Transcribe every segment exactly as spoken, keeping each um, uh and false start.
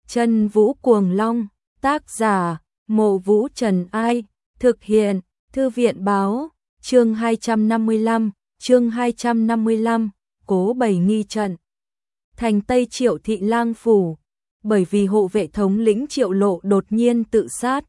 Chân Vũ Cuồng Long, tác giả, Mộ Vũ Trần Ai, thực hiện, Thư viện báo, chương hai trăm năm mươi lăm, chương hai trăm năm mươi lăm, Cố Bày nghi trận. Thành Tây Triệu Thị Lang Phủ, bởi vì hộ vệ thống lĩnh Triệu Lộ đột nhiên tự sát.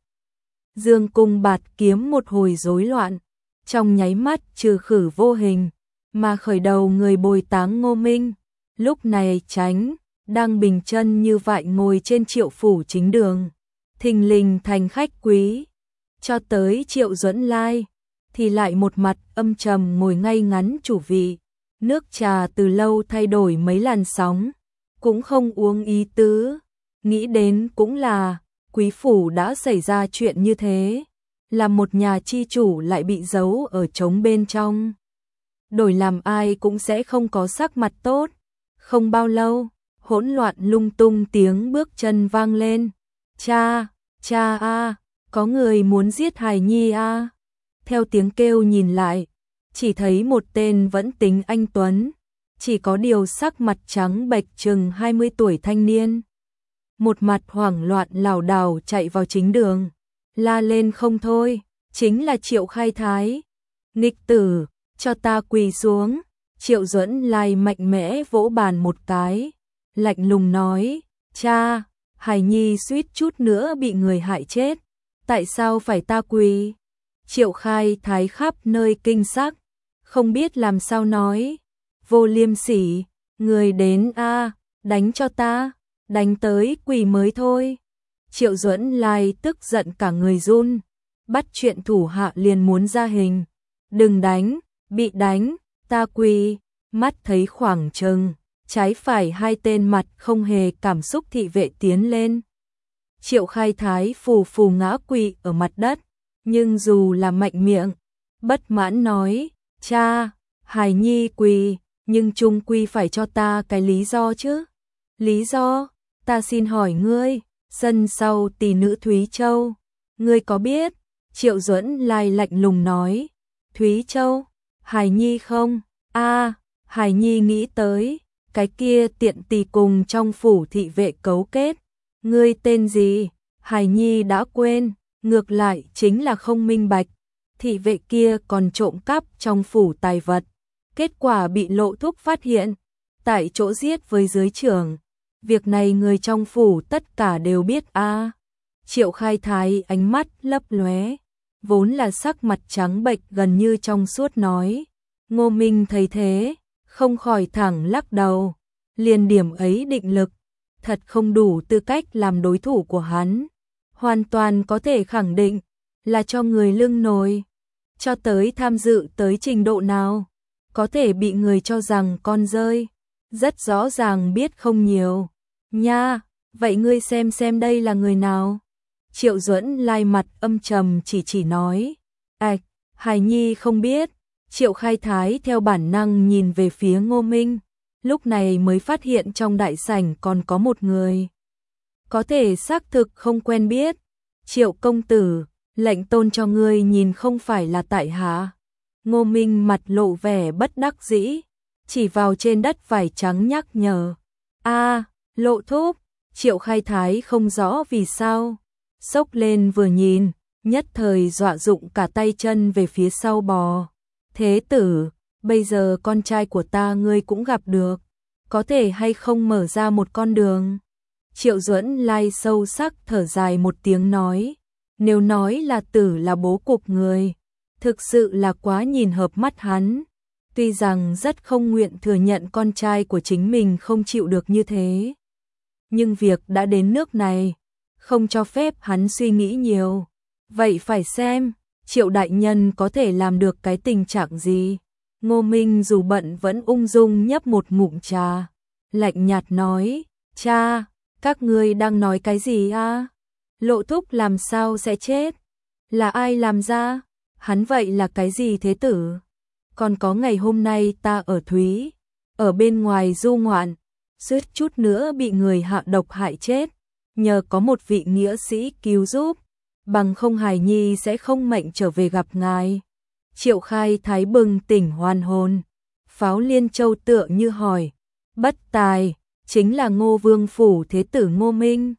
Dương cung bạt kiếm một hồi rối loạn, trong nháy mắt trừ khử vô hình, mà khởi đầu người bồi táng Ngô Minh. Lúc này Tránh đang bình chân như vậy ngồi trên Triệu phủ chính đường, thình lình thành khách quý. Cho tới Triệu Duẫn Lai thì lại một mặt âm trầm ngồi ngay ngắn chủ vị, nước trà từ lâu thay đổi mấy làn sóng, cũng không uống ý tứ. Nghĩ đến cũng là quý phủ đã xảy ra chuyện như thế, là một nhà chi chủ lại bị giấu ở trống bên trong, đổi làm ai cũng sẽ không có sắc mặt tốt. Không bao lâu, hỗn loạn lung tung tiếng bước chân vang lên. Cha, cha a, có người muốn giết hài nhi a. Theo tiếng kêu nhìn lại, chỉ thấy một tên vẫn tính anh tuấn, chỉ có điều sắc mặt trắng bệch chừng hai mươi tuổi thanh niên. Một mặt hoảng loạn lảo đảo chạy vào chính đường, la lên không thôi, chính là Triệu Khai Thái. Nghịch tử, cho ta quỳ xuống. Triệu Duẫn Lai mạnh mẽ vỗ bàn một cái, lạnh lùng nói, cha, hài nhi suýt chút nữa bị người hại chết, tại sao phải ta quỳ? Triệu Khai Thái khắp nơi kinh sắc, không biết làm sao nói, vô liêm sỉ, người đến a, đánh cho ta, đánh tới quỳ mới thôi. Triệu Duẫn Lai tức giận cả người run, bắt chuyện thủ hạ liền muốn ra hình, đừng đánh, bị đánh, ta quỳ. Mắt thấy khoảng chừng trái phải hai tên mặt không hề cảm xúc thị vệ tiến lên. Triệu Khai Thái phù phù ngã quỵ ở mặt đất, nhưng dù là mạnh miệng, bất mãn nói, cha, hài nhi quỳ, nhưng chung quy phải cho ta cái lý do chứ. Lý do, ta xin hỏi ngươi, sân sau tỷ nữ Thúy Châu, ngươi có biết? Triệu Duẫn Lai lạnh lùng nói, Thúy Châu, hài nhi không? A, hài nhi nghĩ tới, cái kia tiện tỳ cùng trong phủ thị vệ cấu kết. Ngươi tên gì? Hài nhi đã quên, ngược lại chính là không minh bạch. Thị vệ kia còn trộm cắp trong phủ tài vật, kết quả bị Lộ Thúc phát hiện, tại chỗ giết với dưới trưởng. Việc này người trong phủ tất cả đều biết a. À. Triệu Khai Thái ánh mắt lấp lóe, vốn là sắc mặt trắng bệch gần như trong suốt nói. Ngô Minh thấy thế, không khỏi thẳng lắc đầu, liền điểm ấy định lực, thật không đủ tư cách làm đối thủ của hắn, hoàn toàn có thể khẳng định là cho người lưng nồi. Cho tới tham dự tới trình độ nào, có thể bị người cho rằng con rơi, rất rõ ràng biết không nhiều. Nha, vậy ngươi xem xem đây là người nào? Triệu Duẫn Lai mặt âm trầm chỉ chỉ nói, ạch, hài nhi không biết. Triệu Khai Thái theo bản năng nhìn về phía Ngô Minh, lúc này mới phát hiện trong đại sảnh còn có một người. Có thể xác thực không quen biết. Triệu công tử, lệnh tôn cho ngươi nhìn không phải là tại hạ. Ngô Minh mặt lộ vẻ bất đắc dĩ, chỉ vào trên đất vải trắng nhắc nhở. A, Lộ Thúc. Triệu Khai Thái không rõ vì sao, xốc lên vừa nhìn, nhất thời dọa dụng cả tay chân về phía sau bò. Thế tử, bây giờ con trai của ta ngươi cũng gặp được, có thể hay không mở ra một con đường? Triệu Duẫn Lai sâu sắc thở dài một tiếng nói, nếu nói là tử là bố cục người, thực sự là quá nhìn hợp mắt hắn. Tuy rằng rất không nguyện thừa nhận con trai của chính mình không chịu được như thế, nhưng việc đã đến nước này, không cho phép hắn suy nghĩ nhiều. Vậy phải xem Triệu đại nhân có thể làm được cái tình trạng gì? Ngô Minh dù bận vẫn ung dung nhấp một ngụm trà, lạnh nhạt nói, cha, các ngươi đang nói cái gì a? À? Lộ Thúc làm sao sẽ chết? Là ai làm ra? Hắn vậy là cái gì thế tử? Còn có ngày hôm nay ta ở Thúy, ở bên ngoài du ngoạn, suýt chút nữa bị người hạ độc hại chết, nhờ có một vị nghĩa sĩ cứu giúp, bằng không hài nhi sẽ không mệnh trở về gặp ngài. Triệu Khai Thái bừng tỉnh hoàn hồn, Pháo Liên Châu tựa như hỏi, bất tài, chính là Ngô Vương phủ thế tử Ngô Minh.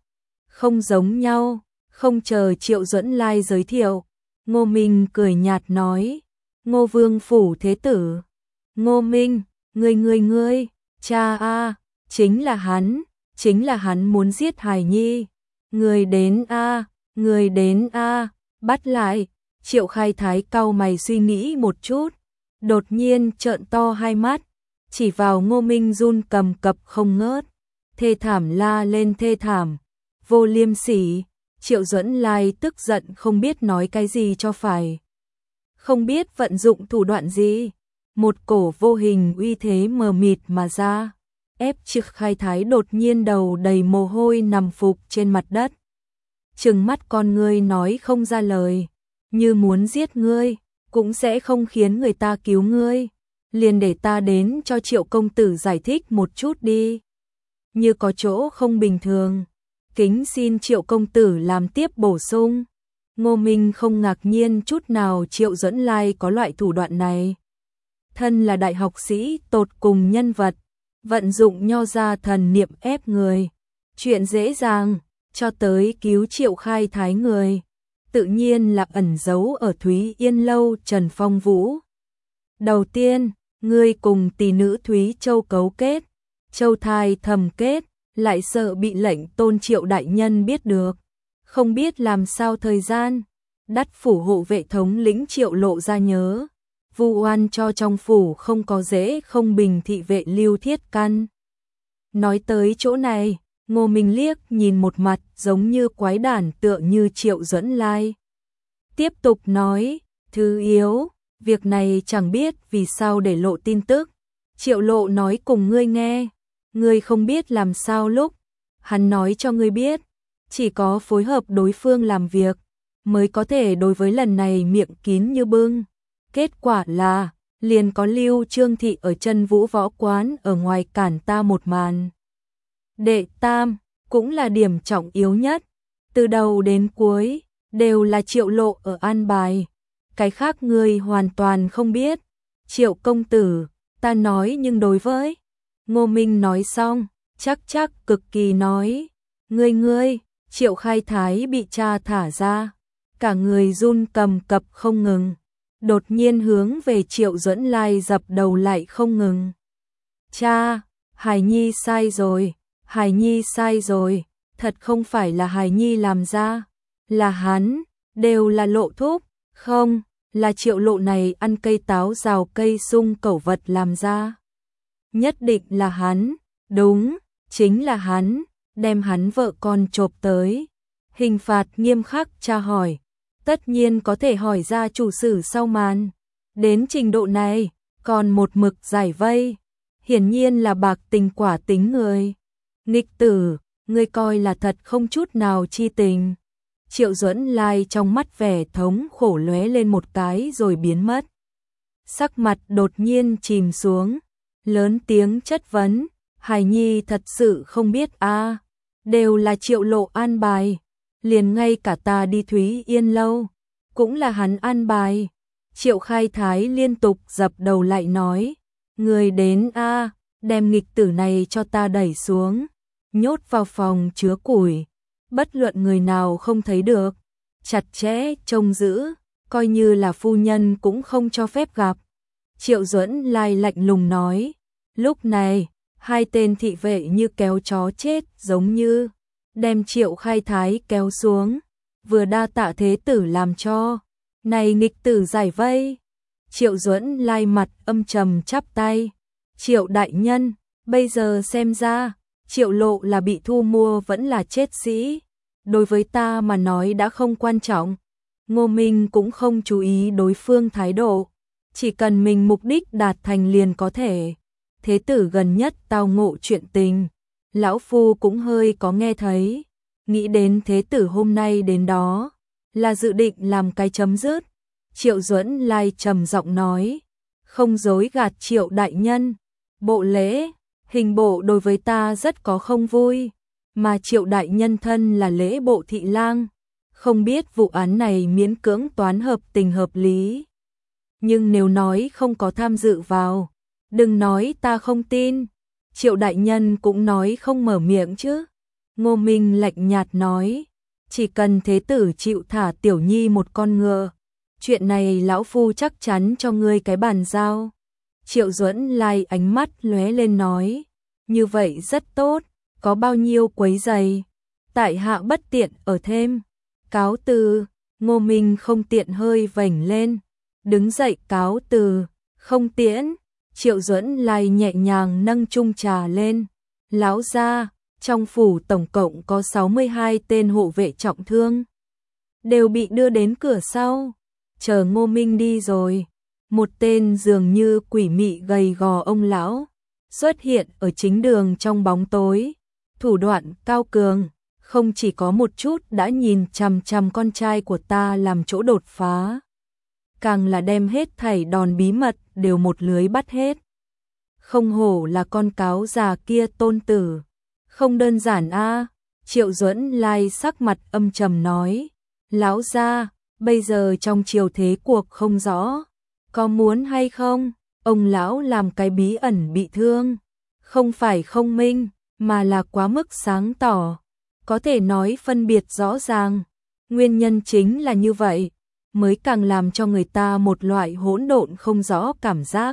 không giống nhau. Không chờ Triệu Duẫn Lai giới thiệu, Ngô Minh cười nhạt nói, Ngô Vương phủ thế tử. Ngô Minh, ngươi ngươi ngươi, cha a, chính là hắn, chính là hắn muốn giết Hải Nhi. Người đến a, người đến a, bắt lại. Triệu Khai Thái cau mày suy nghĩ một chút, đột nhiên trợn to hai mắt, chỉ vào Ngô Minh run cầm cập không ngớt, thê thảm la lên thê thảm, vô liêm sỉ. Triệu Duẫn Lai tức giận không biết nói cái gì cho phải, không biết vận dụng thủ đoạn gì, một cổ vô hình uy thế mờ mịt mà ra, ép Triệu Khai Thái đột nhiên đầu đầy mồ hôi nằm phục trên mặt đất, trừng mắt con ngươi nói không ra lời, như muốn giết ngươi, cũng sẽ không khiến người ta cứu ngươi, liền để ta đến cho Triệu công tử giải thích một chút đi. Như có chỗ không bình thường, kính xin Triệu công tử làm tiếp bổ sung. Ngô Minh không ngạc nhiên chút nào Triệu Duẫn Lai có loại thủ đoạn này. Thân là đại học sĩ tột cùng nhân vật, vận dụng nho ra thần niệm ép người, chuyện dễ dàng, cho tới cứu Triệu Khai Thái người, tự nhiên là ẩn giấu ở Thúy Yên lâu Trần Phong Vũ. Đầu tiên, ngươi cùng tỷ nữ Thúy Châu cấu kết, Châu thai thầm kết, lại sợ bị lệnh Tôn Triệu đại nhân biết được, không biết làm sao thời gian, đắt phủ hộ vệ thống lĩnh Triệu lộ ra nhớ, vu oan cho trong phủ không có dễ không bình thị vệ Lưu Thiết Căn. Nói tới chỗ này, Ngô Minh liếc nhìn một mặt giống như quái đản tựa như Triệu Duẫn Lai. Tiếp tục nói, thứ yếu, việc này chẳng biết vì sao để lộ tin tức. Triệu lộ nói cùng ngươi nghe, ngươi không biết làm sao lúc, hắn nói cho ngươi biết, chỉ có phối hợp đối phương làm việc, mới có thể đối với lần này miệng kín như bưng. Kết quả là, liền có Lưu Trương Thị ở chân Vũ Võ Quán ở ngoài cản ta một màn. Đệ tam, cũng là điểm trọng yếu nhất, từ đầu đến cuối, đều là Triệu lộ ở an bài, cái khác ngươi hoàn toàn không biết. Triệu công tử, ta nói nhưng đối với, Ngô Minh nói xong, chắc chắc cực kỳ nói, ngươi ngươi, Triệu Khai Thái bị cha thả ra, cả người run cầm cập không ngừng, đột nhiên hướng về Triệu Duẫn Lai dập đầu lại không ngừng. Cha, Hải Nhi sai rồi, Hải Nhi sai rồi, thật không phải là Hải Nhi làm ra, là hắn, đều là lộ thúc, không, là Triệu lộ này ăn cây táo rào cây sung cẩu vật làm ra. Nhất định là hắn, đúng, chính là hắn, đem hắn vợ con chộp tới. Hình phạt nghiêm khắc tra hỏi, tất nhiên có thể hỏi ra chủ sử sau màn. Đến trình độ này, còn một mực giải vây, hiển nhiên là bạc tình quả tính người. Nghịch tử, ngươi coi là thật không chút nào chi tình. Triệu Duẫn Lai trong mắt vẻ thống khổ lóe lên một cái rồi biến mất. Sắc mặt đột nhiên chìm xuống, lớn tiếng chất vấn, Hải Nhi thật sự không biết a, à, đều là Triệu lộ an bài, liền ngay cả ta đi Thúy Yên lâu, cũng là hắn an bài. Triệu Khai Thái liên tục dập đầu lại nói, người đến a, à, đem nghịch tử này cho ta đẩy xuống, nhốt vào phòng chứa củi, bất luận người nào không thấy được, chặt chẽ trông giữ, coi như là phu nhân cũng không cho phép gặp. Triệu Duẫn Lai lạnh lùng nói, lúc này, hai tên thị vệ như kéo chó chết giống như, đem Triệu Khai Thái kéo xuống, vừa đa tạ thế tử làm cho, này nghịch tử giải vây. Triệu Duẫn Lai mặt âm trầm chắp tay, Triệu đại nhân, bây giờ xem ra, Triệu lộ là bị thu mua vẫn là chết sĩ, đối với ta mà nói đã không quan trọng. Ngô Minh cũng không chú ý đối phương thái độ, chỉ cần mình mục đích đạt thành liền có thể. Thế tử gần nhất tao ngộ chuyện tình, lão phu cũng hơi có nghe thấy, nghĩ đến thế tử hôm nay đến đó, là dự định làm cái chấm dứt. Triệu Duẫn Lai trầm giọng nói, không dối gạt Triệu đại nhân, bộ lễ, hình bộ đối với ta rất có không vui, mà Triệu đại nhân thân là lễ bộ thị lang, không biết vụ án này miễn cưỡng toán hợp tình hợp lý. Nhưng nếu nói không có tham dự vào, đừng nói ta không tin, Triệu đại nhân cũng nói không mở miệng chứ. Ngô Minh lạnh nhạt nói, chỉ cần thế tử chịu thả tiểu nhi một con ngựa, chuyện này lão phu chắc chắn cho ngươi cái bàn giao. Triệu Duẫn Lai ánh mắt lóe lên nói, như vậy rất tốt, có bao nhiêu quấy giày, tại hạ bất tiện ở thêm. Cáo từ. Ngô Minh không tiện hơi vểnh lên, đứng dậy cáo từ, không tiễn. Triệu Duẫn Lai nhẹ nhàng nâng chung trà lên, lão gia, trong phủ tổng cộng có sáu mươi hai tên hộ vệ trọng thương, đều bị đưa đến cửa sau. Chờ Ngô Minh đi rồi, một tên dường như quỷ mị gầy gò ông lão xuất hiện ở chính đường trong bóng tối, thủ đoạn cao cường, không chỉ có một chút đã nhìn chằm chằm con trai của ta làm chỗ đột phá, càng là đem hết thảy đòn bí mật đều một lưới bắt hết. Không hổ là con cáo già kia tôn tử, không đơn giản a. Triệu Duẫn Lai sắc mặt âm trầm nói, lão gia, bây giờ trong triều thế cuộc không rõ, có muốn hay không? Ông lão làm cái bí ẩn bị thương, không phải không minh, mà là quá mức sáng tỏ, có thể nói phân biệt rõ ràng. Nguyên nhân chính là như vậy, mới càng làm cho người ta một loại hỗn độn không rõ cảm giác.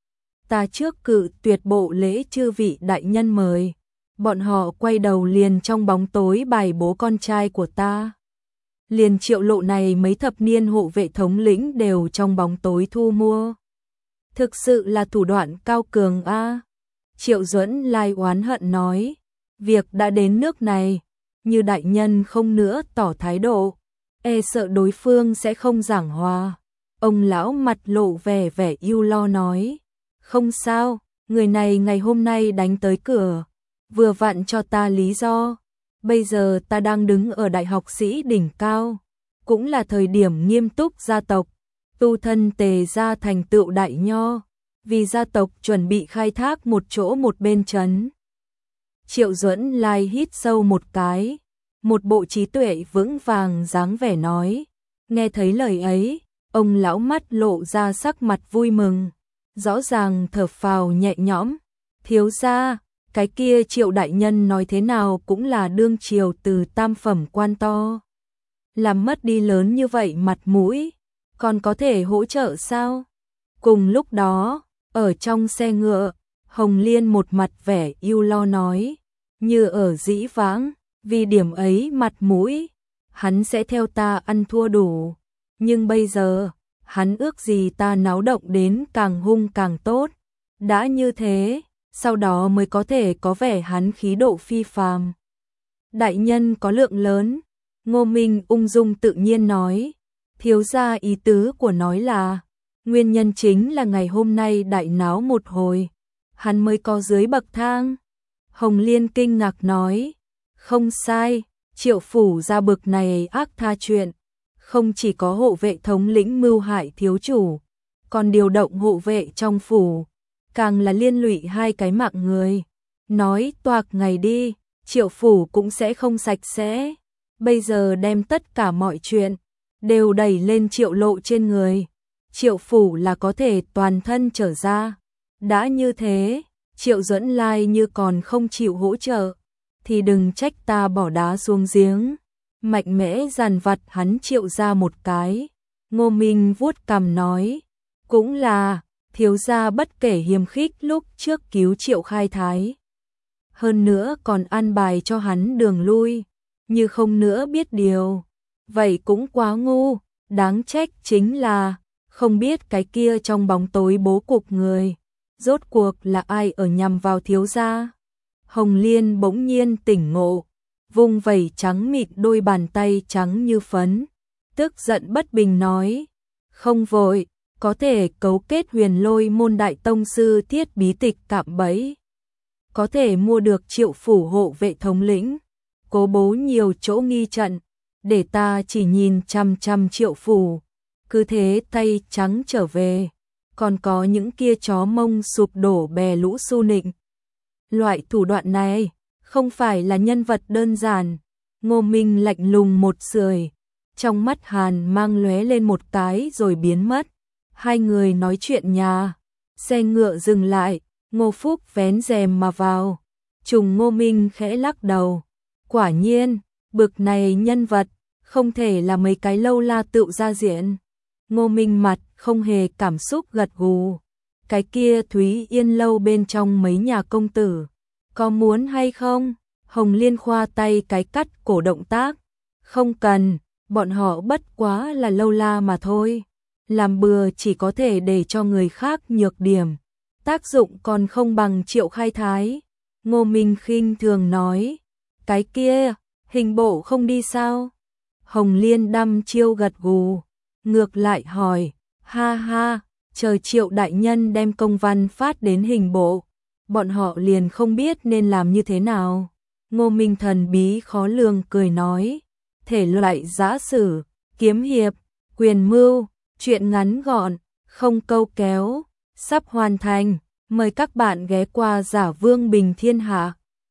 Ta trước cự tuyệt bộ lễ chư vị đại nhân mời, bọn họ quay đầu liền trong bóng tối bài bố con trai của ta. Liền Triệu Lộ này mấy thập niên hộ vệ thống lĩnh đều trong bóng tối thu mua. Thực sự là thủ đoạn cao cường a. Triệu Duẫn Lai oán hận nói, việc đã đến nước này, như đại nhân không nữa tỏ thái độ, e sợ đối phương sẽ không giảng hòa. Ông lão mặt lộ vẻ vẻ ưu lo nói, không sao, người này ngày hôm nay đánh tới cửa, vừa vặn cho ta lý do. Bây giờ ta đang đứng ở đại học sĩ đỉnh cao, cũng là thời điểm nghiêm túc gia tộc, tu thân tề gia thành tựu đại nho, vì gia tộc chuẩn bị khai thác một chỗ một bên trấn. Triệu Duẫn Lai hít sâu một cái, một bộ trí tuệ vững vàng dáng vẻ nói, nghe thấy lời ấy, ông lão mắt lộ ra sắc mặt vui mừng, rõ ràng thở phào nhẹ nhõm, thiếu gia, cái kia Triệu đại nhân nói thế nào cũng là đương triều từ tam phẩm quan to, làm mất đi lớn như vậy mặt mũi, còn có thể hỗ trợ sao? Cùng lúc đó, ở trong xe ngựa, Hồng Liên một mặt vẻ ưu lo nói, như ở dĩ vãng, vì điểm ấy mặt mũi, hắn sẽ theo ta ăn thua đủ, nhưng bây giờ, hắn ước gì ta náo động đến càng hung càng tốt, đã như thế, sau đó mới có thể có vẻ hắn khí độ phi phàm. Đại nhân có lượng lớn, Ngô Minh ung dung tự nhiên nói, thiếu gia ý tứ của nói là, nguyên nhân chính là ngày hôm nay đại náo một hồi, hắn mới có dưới bậc thang. Hồng Liên kinh ngạc nói, không sai, Triệu phủ ra bực này ác tha chuyện, không chỉ có hộ vệ thống lĩnh mưu hại thiếu chủ, còn điều động hộ vệ trong phủ, càng là liên lụy hai cái mạng người. Nói toạc ngày đi, Triệu phủ cũng sẽ không sạch sẽ, bây giờ đem tất cả mọi chuyện đều đẩy lên Triệu Lộ trên người, Triệu phủ là có thể toàn thân trở ra. Đã như thế, Triệu Duẫn Lai như còn không chịu hỗ trợ, thì đừng trách ta bỏ đá xuống giếng. Mạnh mẽ dằn vặt hắn Triệu ra một cái. Ngô Minh vuốt cằm nói, cũng là, thiếu gia bất kể hiềm khích lúc trước cứu Triệu Khai Thái. Hơn nữa còn an bài cho hắn đường lui, như không nữa biết điều. Vậy cũng quá ngu, đáng trách chính là, không biết cái kia trong bóng tối bố cục người, rốt cuộc là ai ở nhằm vào thiếu gia. Hồng Liên bỗng nhiên tỉnh ngộ, vung vẩy trắng mịn đôi bàn tay trắng như phấn, tức giận bất bình nói, không vội, có thể cấu kết Huyền Lôi môn đại tông sư thiết bí tịch cạm bẫy, có thể mua được Triệu phủ hộ vệ thống lĩnh, cố bố nhiều chỗ nghi trận, để ta chỉ nhìn chăm chăm Triệu phủ, cứ thế tay trắng trở về. Còn có những kia chó mông sụp đổ bè lũ su nịnh. Loại thủ đoạn này không phải là nhân vật đơn giản. Ngô Minh lạnh lùng một sưởi, trong mắt Hàn mang lóe lên một cái rồi biến mất. Hai người nói chuyện nhà, xe ngựa dừng lại, Ngô Phúc vén rèm mà vào. Trùng Ngô Minh khẽ lắc đầu, Quả nhiên, bực này nhân vật, không thể là mấy cái lâu la tự ra diện. Ngô Minh mặt không hề cảm xúc gật gù. Cái kia Thúy Yên lâu bên trong mấy nhà công tử, có muốn hay không? Hồng Liên khoa tay cái cắt cổ động tác. Không cần, bọn họ bất quá là lâu la mà thôi. Làm bừa chỉ có thể để cho người khác nhược điểm. Tác dụng còn không bằng Triệu Khai Thái. Ngô Minh khinh thường nói. Cái kia, hình bộ không đi sao? Hồng Liên đăm chiêu gật gù. Ngược lại hỏi. Ha ha, chờ Triệu đại nhân đem công văn phát đến hình bộ. Bọn họ liền không biết nên làm như thế nào. Ngô Minh thần bí khó lường cười nói. Thể loại giã sử, kiếm hiệp, quyền mưu, chuyện ngắn gọn, không câu kéo, sắp hoàn thành. Mời các bạn ghé qua Giả Vương Bình Thiên Hạ.